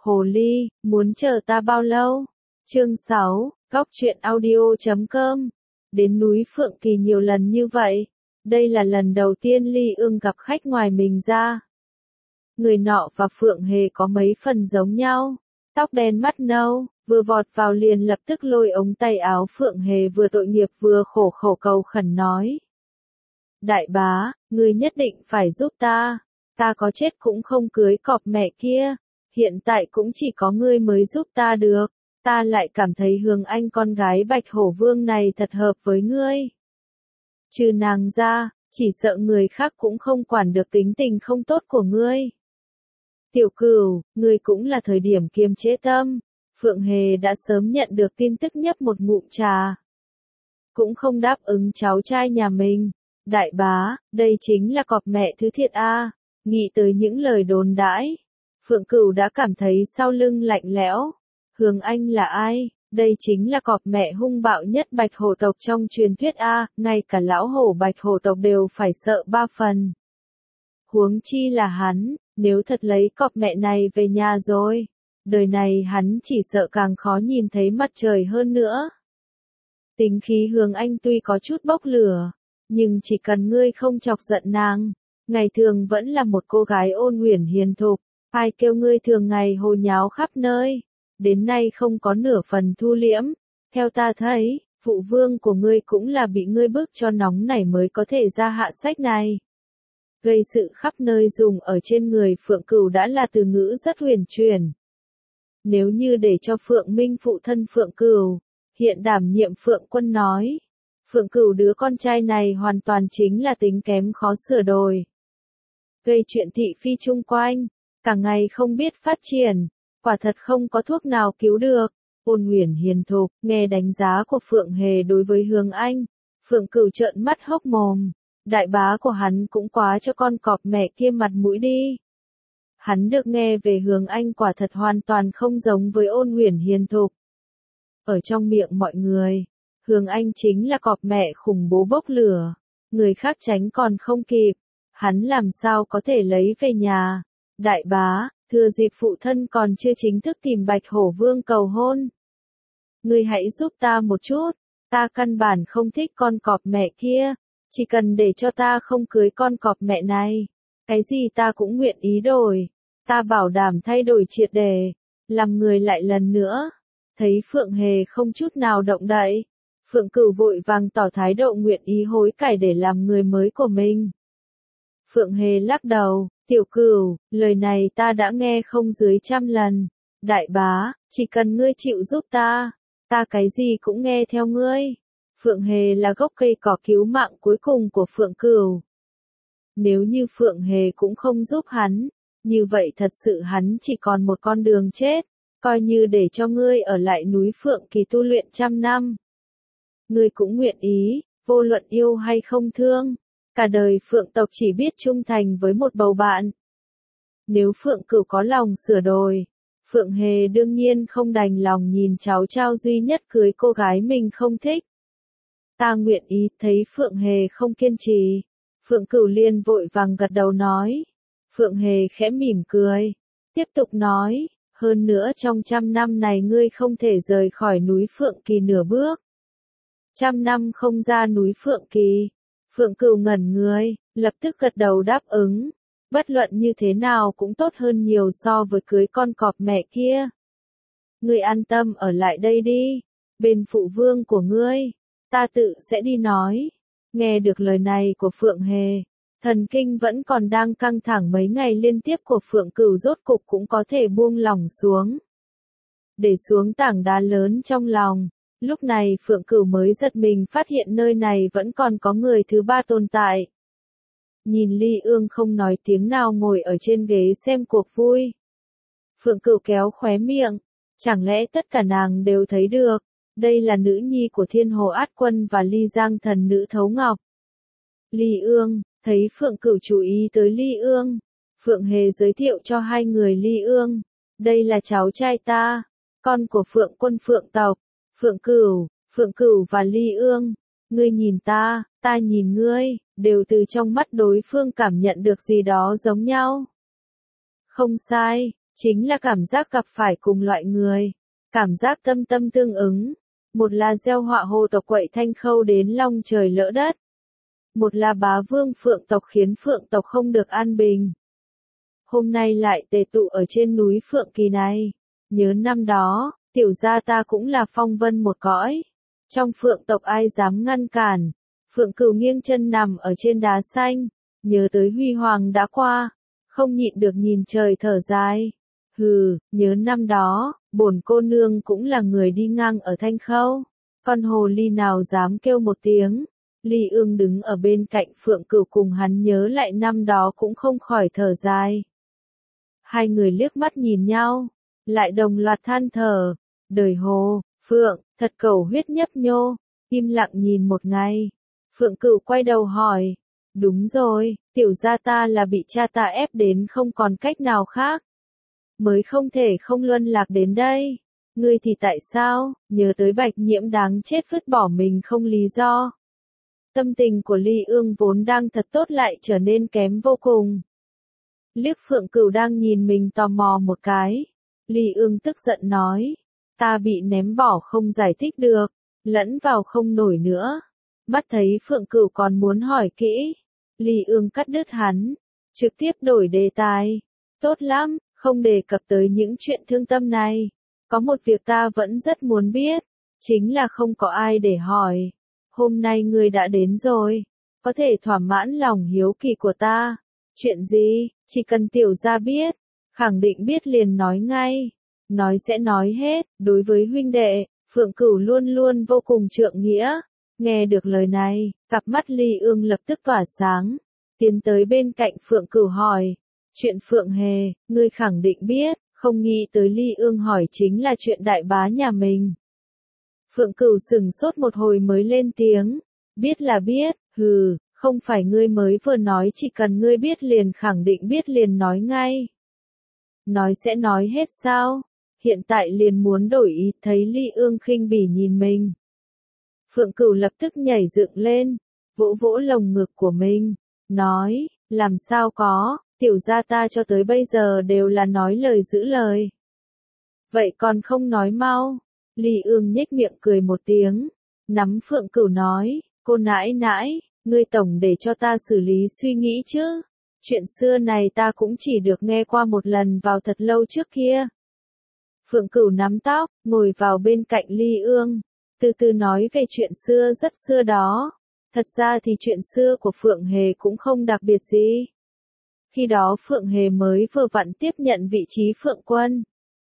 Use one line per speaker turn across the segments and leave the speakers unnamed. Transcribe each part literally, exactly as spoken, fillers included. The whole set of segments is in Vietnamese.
Hồ ly, muốn chờ ta bao lâu? Chương sáu, góc truyện audio chấm com. Đến núi Phượng Kỳ nhiều lần như vậy, đây là lần đầu tiên Ly Ương gặp khách ngoài mình ra. Người nọ và Phượng Hề có mấy phần giống nhau, tóc đen mắt nâu, vừa vọt vào liền lập tức lôi ống tay áo Phượng Hề vừa tội nghiệp vừa khổ khổ cầu khẩn nói. Đại bá, ngươi nhất định phải giúp ta, ta có chết cũng không cưới cọp mẹ kia, hiện tại cũng chỉ có ngươi mới giúp ta được, ta lại cảm thấy Hương Anh con gái Bạch Hổ Vương này thật hợp với ngươi. Trừ nàng ra, chỉ sợ người khác cũng không quản được tính tình không tốt của ngươi. Tiểu Cửu, ngươi cũng là thời điểm kiềm chế tâm. Phượng Hề đã sớm nhận được tin tức nhấp một ngụm trà. Cũng không đáp ứng cháu trai nhà mình. Đại bá, đây chính là cọp mẹ thứ thiệt a. Nghĩ tới những lời đồn đãi, Phượng Cửu đã cảm thấy sau lưng lạnh lẽo. Hương Anh là ai? Đây chính là cọp mẹ hung bạo nhất Bạch Hổ tộc trong truyền thuyết a, ngay cả lão hổ Bạch Hổ tộc đều phải sợ ba phần. Huống chi là hắn, nếu thật lấy cọp mẹ này về nhà rồi, đời này hắn chỉ sợ càng khó nhìn thấy mặt trời hơn nữa. Tính khí Hương Anh tuy có chút bốc lửa, nhưng chỉ cần ngươi không chọc giận nàng, ngày thường vẫn là một cô gái ôn nguyễn hiền thục, ai kêu ngươi thường ngày hồ nháo khắp nơi, đến nay không có nửa phần thu liễm, theo ta thấy, phụ vương của ngươi cũng là bị ngươi bức cho nóng nảy mới có thể ra hạ sách này. Gây sự khắp nơi dùng ở trên người Phượng Cửu đã là từ ngữ rất huyền chuyển. Nếu như để cho Phượng Minh phụ thân Phượng Cửu, hiện đảm nhiệm Phượng Quân nói, Phượng Cửu đứa con trai này hoàn toàn chính là tính kém khó sửa đổi. Gây chuyện thị phi chung quanh, cả ngày không biết phát triển, quả thật không có thuốc nào cứu được. Ôn nguyễn hiền thục, nghe đánh giá của Phượng Hề đối với Hương Anh, Phượng Cửu trợn mắt hốc mồm. Đại bá của hắn cũng quá cho con cọp mẹ kia mặt mũi đi. Hắn được nghe về Hương Anh quả thật hoàn toàn không giống với ôn nguyễn hiền thục. Ở trong miệng mọi người, Hương Anh chính là cọp mẹ khủng bố bốc lửa, người khác tránh còn không kịp, hắn làm sao có thể lấy về nhà. Đại bá, thừa dịp phụ thân còn chưa chính thức tìm Bạch Hổ Vương cầu hôn. Ngươi hãy giúp ta một chút, ta căn bản không thích con cọp mẹ kia. Chỉ cần để cho ta không cưới con cọp mẹ này, cái gì ta cũng nguyện ý đổi, ta bảo đảm thay đổi triệt để, làm người lại lần nữa. Thấy Phượng Hề không chút nào động đậy, Phượng Cửu vội vàng tỏ thái độ nguyện ý hối cải để làm người mới của mình. Phượng Hề lắc đầu, Tiểu Cửu, lời này ta đã nghe không dưới trăm lần. Đại bá, chỉ cần ngươi chịu giúp ta, ta cái gì cũng nghe theo ngươi. Phượng Hề là gốc cây cỏ cứu mạng cuối cùng của Phượng Cửu. Nếu như Phượng Hề cũng không giúp hắn, như vậy thật sự hắn chỉ còn một con đường chết, coi như để cho ngươi ở lại núi Phượng Kỳ tu luyện trăm năm. Ngươi cũng nguyện ý, vô luận yêu hay không thương, cả đời Phượng tộc chỉ biết trung thành với một bầu bạn. Nếu Phượng Cửu có lòng sửa đổi, Phượng Hề đương nhiên không đành lòng nhìn cháu trai duy nhất cưới cô gái mình không thích. Ta nguyện ý. Thấy Phượng Hề không kiên trì, Phượng Cửu liền vội vàng gật đầu nói. Phượng Hề khẽ mỉm cười, tiếp tục nói, hơn nữa trong trăm năm này ngươi không thể rời khỏi núi Phượng Kỳ nửa bước. Trăm năm không ra núi Phượng Kỳ. Phượng Cửu ngẩn người, lập tức gật đầu đáp ứng. Bất luận như thế nào cũng tốt hơn nhiều so với cưới con cọp mẹ kia. Ngươi an tâm ở lại đây đi, bên phụ vương của ngươi. Ta tự sẽ đi nói. Nghe được lời này của Phượng Hề, thần kinh vẫn còn đang căng thẳng mấy ngày liên tiếp của Phượng Cửu rốt cục cũng có thể buông lỏng xuống. Để xuống tảng đá lớn trong lòng, lúc này Phượng Cửu mới giật mình phát hiện nơi này vẫn còn có người thứ ba tồn tại. Nhìn Ly Ương không nói tiếng nào ngồi ở trên ghế xem cuộc vui. Phượng Cửu kéo khóe miệng, chẳng lẽ tất cả nàng đều thấy được. Đây là nữ nhi của Thiên Hồ Át Quân và Ly Giang thần nữ Thấu Ngọc. Ly Ương, thấy Phượng Cửu chú ý tới Ly Ương, Phượng Hề giới thiệu cho hai người Ly Ương. Đây là cháu trai ta, con của Phượng Quân Phượng tộc. Phượng Cửu, Phượng Cửu và Ly Ương, ngươi nhìn ta, ta nhìn ngươi, đều từ trong mắt đối phương cảm nhận được gì đó giống nhau. Không sai, chính là cảm giác gặp phải cùng loại người, cảm giác tâm tâm tương ứng. Một là gieo họa hồ tộc quậy Thanh Khâu đến long trời lỡ đất. Một là bá vương phượng tộc khiến phượng tộc không được an bình. Hôm nay lại tề tụ ở trên núi Phượng Kỳ này. Nhớ năm đó, tiểu gia ta cũng là phong vân một cõi. Trong phượng tộc ai dám ngăn cản. Phượng Cửu nghiêng chân nằm ở trên đá xanh. Nhớ tới huy hoàng đã qua. Không nhịn được nhìn trời thở dài. Hừ, nhớ năm đó, bổn cô nương cũng là người đi ngang ở Thanh Khâu. Con hồ ly nào dám kêu một tiếng. Ly Ương đứng ở bên cạnh Phượng Cửu cùng hắn nhớ lại năm đó cũng không khỏi thở dài. Hai người liếc mắt nhìn nhau, lại đồng loạt than thở. Đời hồ, Phượng, thật cầu huyết nhấp nhô, im lặng nhìn một ngày. Phượng Cửu quay đầu hỏi. Đúng rồi, tiểu gia ta là bị cha ta ép đến không còn cách nào khác. Mới không thể không luân lạc đến đây. Ngươi thì tại sao, nhớ tới Bạch Nhiễm đáng chết vứt bỏ mình không lý do. Tâm tình của Ly Ương vốn đang thật tốt lại trở nên kém vô cùng. Liếc Phượng Cửu đang nhìn mình tò mò một cái. Ly Ương tức giận nói. Ta bị ném bỏ không giải thích được, lẫn vào không nổi nữa. Mắt thấy Phượng Cửu còn muốn hỏi kỹ. Ly Ương cắt đứt hắn, trực tiếp đổi đề tài. Tốt lắm, không đề cập tới những chuyện thương tâm này. Có một việc ta vẫn rất muốn biết, chính là không có ai để hỏi. Hôm nay ngươi đã đến rồi, có thể thỏa mãn lòng hiếu kỳ của ta. Chuyện gì, chỉ cần tiểu gia biết, khẳng định biết liền nói ngay. Nói sẽ nói hết, đối với huynh đệ, Phượng Cửu luôn luôn vô cùng trượng nghĩa. Nghe được lời này, cặp mắt Ly Ương lập tức tỏa sáng, tiến tới bên cạnh Phượng Cửu hỏi. Chuyện Phượng Hề, ngươi khẳng định biết, không nghĩ tới Ly Ương hỏi chính là chuyện đại bá nhà mình. Phượng Cửu sừng sốt một hồi mới lên tiếng. Biết là biết, hừ, không phải ngươi mới vừa nói chỉ cần ngươi biết liền khẳng định biết liền nói ngay. Nói sẽ nói hết sao? Hiện tại liền muốn đổi ý, thấy Ly Ương khinh bỉ nhìn mình. Phượng Cửu lập tức nhảy dựng lên, vỗ vỗ lồng ngực của mình, nói, làm sao có, tiểu gia ta cho tới bây giờ đều là nói lời giữ lời. Vậy còn không nói mau. Ly Ương nhếch miệng cười một tiếng, nắm Phượng Cửu nói, cô nãi nãi, ngươi tổng để cho ta xử lý suy nghĩ chứ. Chuyện xưa này ta cũng chỉ được nghe qua một lần vào thật lâu trước kia. Phượng Cửu nắm tóc, ngồi vào bên cạnh Ly Ương, từ từ nói về chuyện xưa rất xưa đó. Thật ra thì chuyện xưa của Phượng Hề cũng không đặc biệt gì. Khi đó Phượng Hề mới vừa vặn tiếp nhận vị trí Phượng Quân.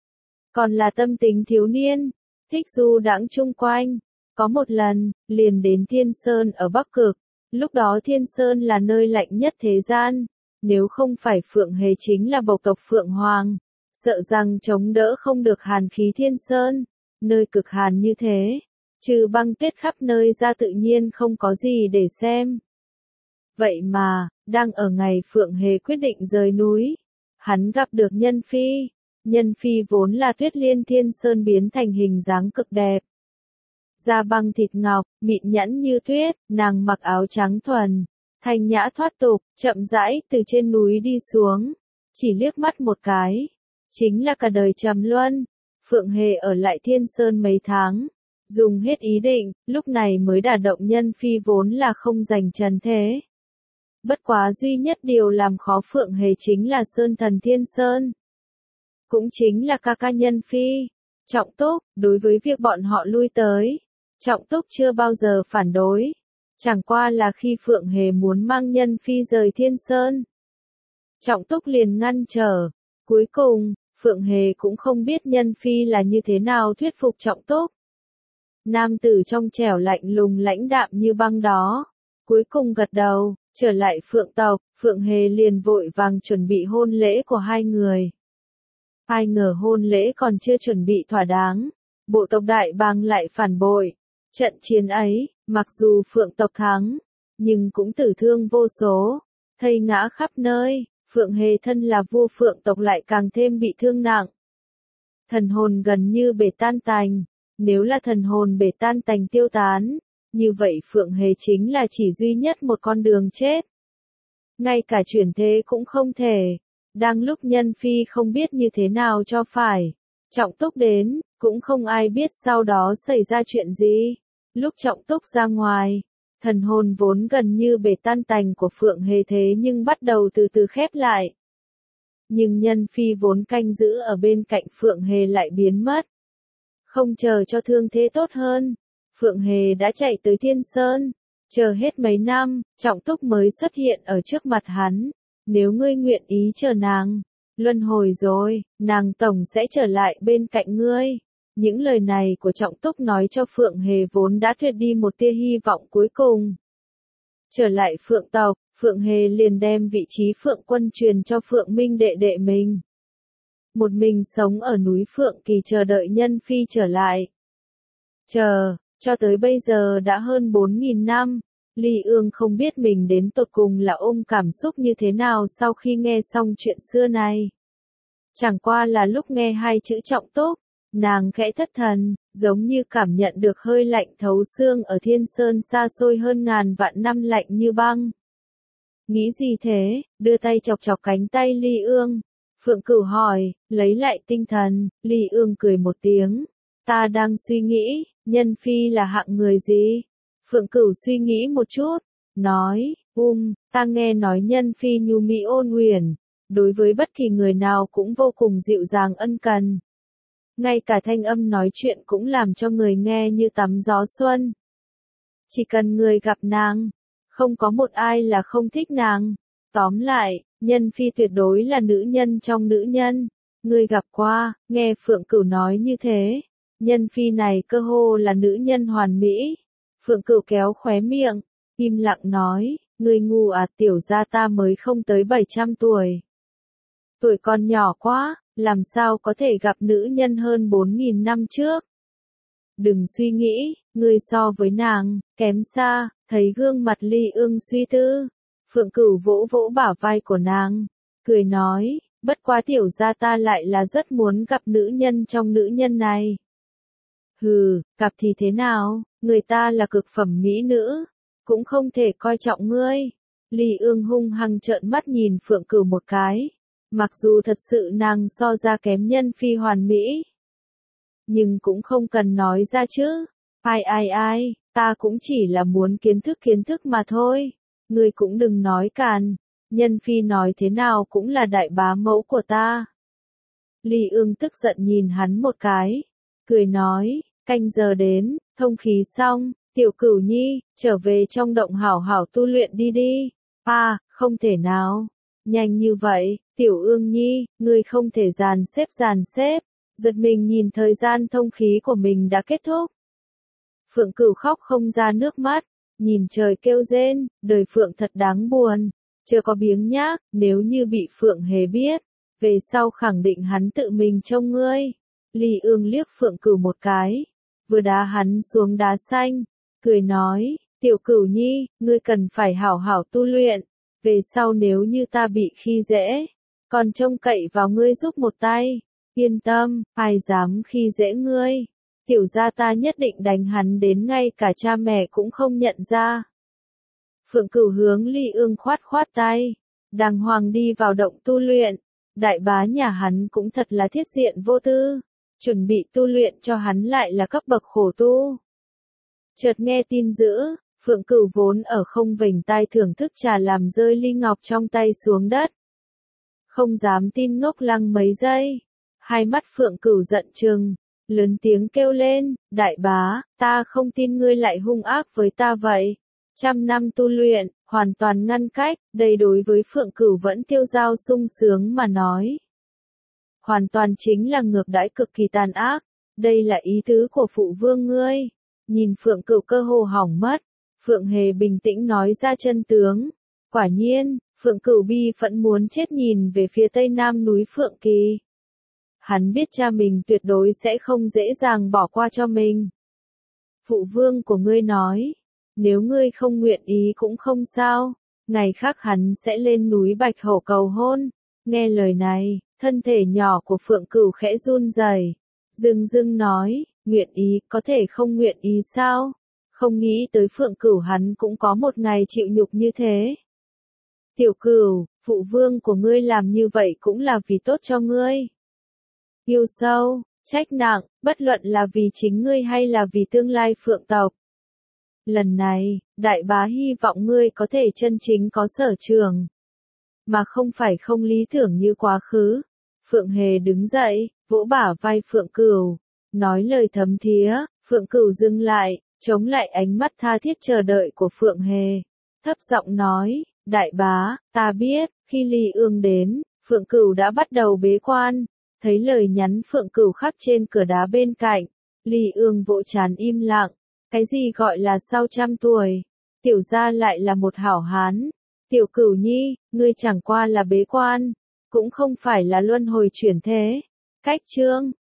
Còn là tâm tính thiếu niên, thích du đãng chung quanh. Có một lần, liền đến Thiên Sơn ở Bắc Cực. Lúc đó Thiên Sơn là nơi lạnh nhất thế gian. Nếu không phải Phượng Hề chính là bộc tộc Phượng Hoàng, sợ rằng chống đỡ không được hàn khí Thiên Sơn. Nơi cực hàn như thế, trừ băng tuyết khắp nơi ra tự nhiên không có gì để xem. Vậy mà, đang ở ngày Phượng Hề quyết định rời núi, hắn gặp được Nhân Phi. Nhân Phi vốn là Tuyết Liên Thiên Sơn biến thành hình dáng cực đẹp. Da băng thịt ngọc, mịn nhẵn như tuyết, nàng mặc áo trắng thuần, thanh nhã thoát tục, chậm rãi từ trên núi đi xuống. Chỉ liếc mắt một cái, chính là cả đời trầm luân. Phượng Hề ở lại Thiên Sơn mấy tháng, dùng hết ý định, lúc này mới đả động Nhân Phi vốn là không giành trần thế. Bất quá duy nhất điều làm khó Phượng Hề chính là Sơn Thần Thiên Sơn. Cũng chính là ca ca Nhân Phi. Trọng Túc, đối với việc bọn họ lui tới, Trọng Túc chưa bao giờ phản đối. Chẳng qua là khi Phượng Hề muốn mang Nhân Phi rời Thiên Sơn, Trọng Túc liền ngăn trở. Cuối cùng, Phượng Hề cũng không biết Nhân Phi là như thế nào thuyết phục Trọng Túc. Nam tử trong trẻo lạnh lùng lãnh đạm như băng đó, cuối cùng gật đầu, trở lại Phượng tộc. Phượng Hề liền vội vàng chuẩn bị hôn lễ của hai người. Ai ngờ hôn lễ còn chưa chuẩn bị thỏa đáng, bộ tộc Đại Bàng lại phản bội. Trận chiến ấy, mặc dù Phượng tộc thắng, nhưng cũng tử thương vô số, thây ngã khắp nơi. Phượng Hề thân là vua Phượng tộc lại càng thêm bị thương nặng. Thần hồn gần như bể tan tành. Nếu là thần hồn bể tan tành tiêu tán, như vậy Phượng Hề chính là chỉ duy nhất một con đường chết. Ngay cả chuyển thế cũng không thể. Đang lúc Nhân Phi không biết như thế nào cho phải, Trọng Túc đến, cũng không ai biết sau đó xảy ra chuyện gì. Lúc Trọng Túc ra ngoài, thần hồn vốn gần như bể tan tành của Phượng Hề thế nhưng bắt đầu từ từ khép lại. Nhưng Nhân Phi vốn canh giữ ở bên cạnh Phượng Hề lại biến mất. Không chờ cho thương thế tốt hơn, Phượng Hề đã chạy tới Thiên Sơn, chờ hết mấy năm, Trọng Túc mới xuất hiện ở trước mặt hắn. Nếu ngươi nguyện ý chờ nàng, luân hồi rồi, nàng tổng sẽ trở lại bên cạnh ngươi. Những lời này của Trọng Túc nói cho Phượng Hề vốn đã tuyệt đi một tia hy vọng cuối cùng. Trở lại Phượng tộc, Phượng Hề liền đem vị trí Phượng quân truyền cho Phượng Minh đệ đệ mình. Một mình sống ở núi Phượng Kỳ chờ đợi Nhân Phi trở lại. Chờ, cho tới bây giờ đã hơn bốn nghìn năm, Ly Ương không biết mình đến tột cùng là ôm cảm xúc như thế nào sau khi nghe xong chuyện xưa này. Chẳng qua là lúc nghe hai chữ Trọng Túc, nàng khẽ thất thần, giống như cảm nhận được hơi lạnh thấu xương ở Thiên Sơn xa xôi hơn ngàn vạn năm lạnh như băng. Nghĩ gì thế, đưa tay chọc chọc cánh tay Ly Ương. Phượng Cửu hỏi, lấy lại tinh thần, Ly Ương cười một tiếng. Ta đang suy nghĩ, Nhân Phi là hạng người gì? Phượng Cửu suy nghĩ một chút, nói, um, ta nghe nói Nhân Phi nhu mỹ ôn huyền, đối với bất kỳ người nào cũng vô cùng dịu dàng ân cần. Ngay cả thanh âm nói chuyện cũng làm cho người nghe như tắm gió xuân. Chỉ cần người gặp nàng, không có một ai là không thích nàng. Tóm lại, Nhân Phi tuyệt đối là nữ nhân trong nữ nhân. Người gặp qua, nghe Phượng Cửu nói như thế. Nhân Phi này cơ hồ là nữ nhân hoàn mỹ. Phượng Cửu kéo khóe miệng, im lặng nói, người ngu à, tiểu gia ta mới không tới bảy trăm tuổi. Tuổi còn nhỏ quá, làm sao có thể gặp nữ nhân hơn bốn nghìn năm trước. Đừng suy nghĩ, người so với nàng, kém xa, thấy gương mặt Ly Ương suy tư. Phượng Cửu vỗ vỗ bả vai của nàng, cười nói, bất quá tiểu gia ta lại là rất muốn gặp nữ nhân trong nữ nhân này. Hừ, gặp thì thế nào, người ta là cực phẩm mỹ nữ, cũng không thể coi trọng ngươi. Ly Ương hung hăng trợn mắt nhìn Phượng Cửu một cái, mặc dù thật sự nàng so ra kém Nhân Phi hoàn mỹ, nhưng cũng không cần nói ra chứ. Ai ai ai, ta cũng chỉ là muốn kiến thức kiến thức mà thôi, ngươi cũng đừng nói càn, Nhân Phi nói thế nào cũng là đại bá mẫu của ta. Ly Ương tức giận nhìn hắn một cái, cười nói, canh giờ đến, thông khí xong, tiểu Cửu nhi, trở về trong động hảo hảo tu luyện đi đi. À, không thể nào, nhanh như vậy, tiểu Ương nhi, ngươi không thể dàn xếp dàn xếp, giật mình nhìn thời gian thông khí của mình đã kết thúc. Phượng Cửu khóc không ra nước mắt, nhìn trời kêu rên, đời Phượng thật đáng buồn, chưa có biếng nhác, nếu như bị Phượng Hề biết, về sau khẳng định hắn tự mình trông ngươi. Ly Ương liếc Phượng Cửu một cái, vừa đá hắn xuống đá xanh, cười nói, tiểu Cửu nhi, ngươi cần phải hảo hảo tu luyện, về sau nếu như ta bị khi dễ, còn trông cậy vào ngươi giúp một tay, yên tâm, ai dám khi dễ ngươi, tiểu gia ta nhất định đánh hắn đến ngay cả cha mẹ cũng không nhận ra. Phượng Cửu hướng Ly Ương khoát khoát tay, đàng hoàng đi vào động tu luyện, đại bá nhà hắn cũng thật là thiết diện vô tư, chuẩn bị tu luyện cho hắn lại là cấp bậc khổ tu. Chợt nghe tin dữ, Phượng Cửu vốn ở không vểnh tai thưởng thức trà làm rơi ly ngọc trong tay xuống đất. Không dám tin ngốc lăng mấy giây, hai mắt Phượng Cửu giận trừng, lớn tiếng kêu lên, đại bá, ta không tin ngươi lại hung ác với ta vậy. Trăm năm tu luyện, hoàn toàn ngăn cách, đây đối với Phượng Cửu vẫn tiêu dao sung sướng mà nói. Hoàn toàn chính là ngược đãi cực kỳ tàn ác, đây là ý tứ của phụ vương ngươi. Nhìn Phượng Cửu cơ hồ hỏng mất, Phượng Hề bình tĩnh nói ra chân tướng. Quả nhiên, Phượng Cửu bi phẫn muốn chết nhìn về phía tây nam núi Phượng Kỳ. Hắn biết cha mình tuyệt đối sẽ không dễ dàng bỏ qua cho mình. Phụ vương của ngươi nói, nếu ngươi không nguyện ý cũng không sao, ngày khác hắn sẽ lên núi Bạch Hổ cầu hôn. Nghe lời này, thân thể nhỏ của Phượng Cửu khẽ run rẩy, dưng dưng nói, nguyện ý, có thể không nguyện ý sao? Không nghĩ tới Phượng Cửu hắn cũng có một ngày chịu nhục như thế. Tiểu Cửu, phụ vương của ngươi làm như vậy cũng là vì tốt cho ngươi. Yêu sâu, trách nặng, bất luận là vì chính ngươi hay là vì tương lai Phượng tộc. Lần này, đại bá hy vọng ngươi có thể chân chính có sở trường, mà không phải không lý tưởng như quá khứ. Phượng Hề đứng dậy, vỗ bả vai Phượng Cửu, nói lời thấm thía. Phượng Cửu dừng lại, chống lại ánh mắt tha thiết chờ đợi của Phượng Hề, thấp giọng nói, đại bá, ta biết, khi Ly Ương đến, Phượng Cửu đã bắt đầu bế quan. Thấy lời nhắn Phượng Cửu khắc trên cửa đá bên cạnh, Ly Ương vỗ trán im lặng. Cái gì gọi là sau trăm tuổi, tiểu gia lại là một hảo hán. Tiểu Cửu nhi, ngươi chẳng qua là bế quan, cũng không phải là luân hồi chuyển thế. Cách chương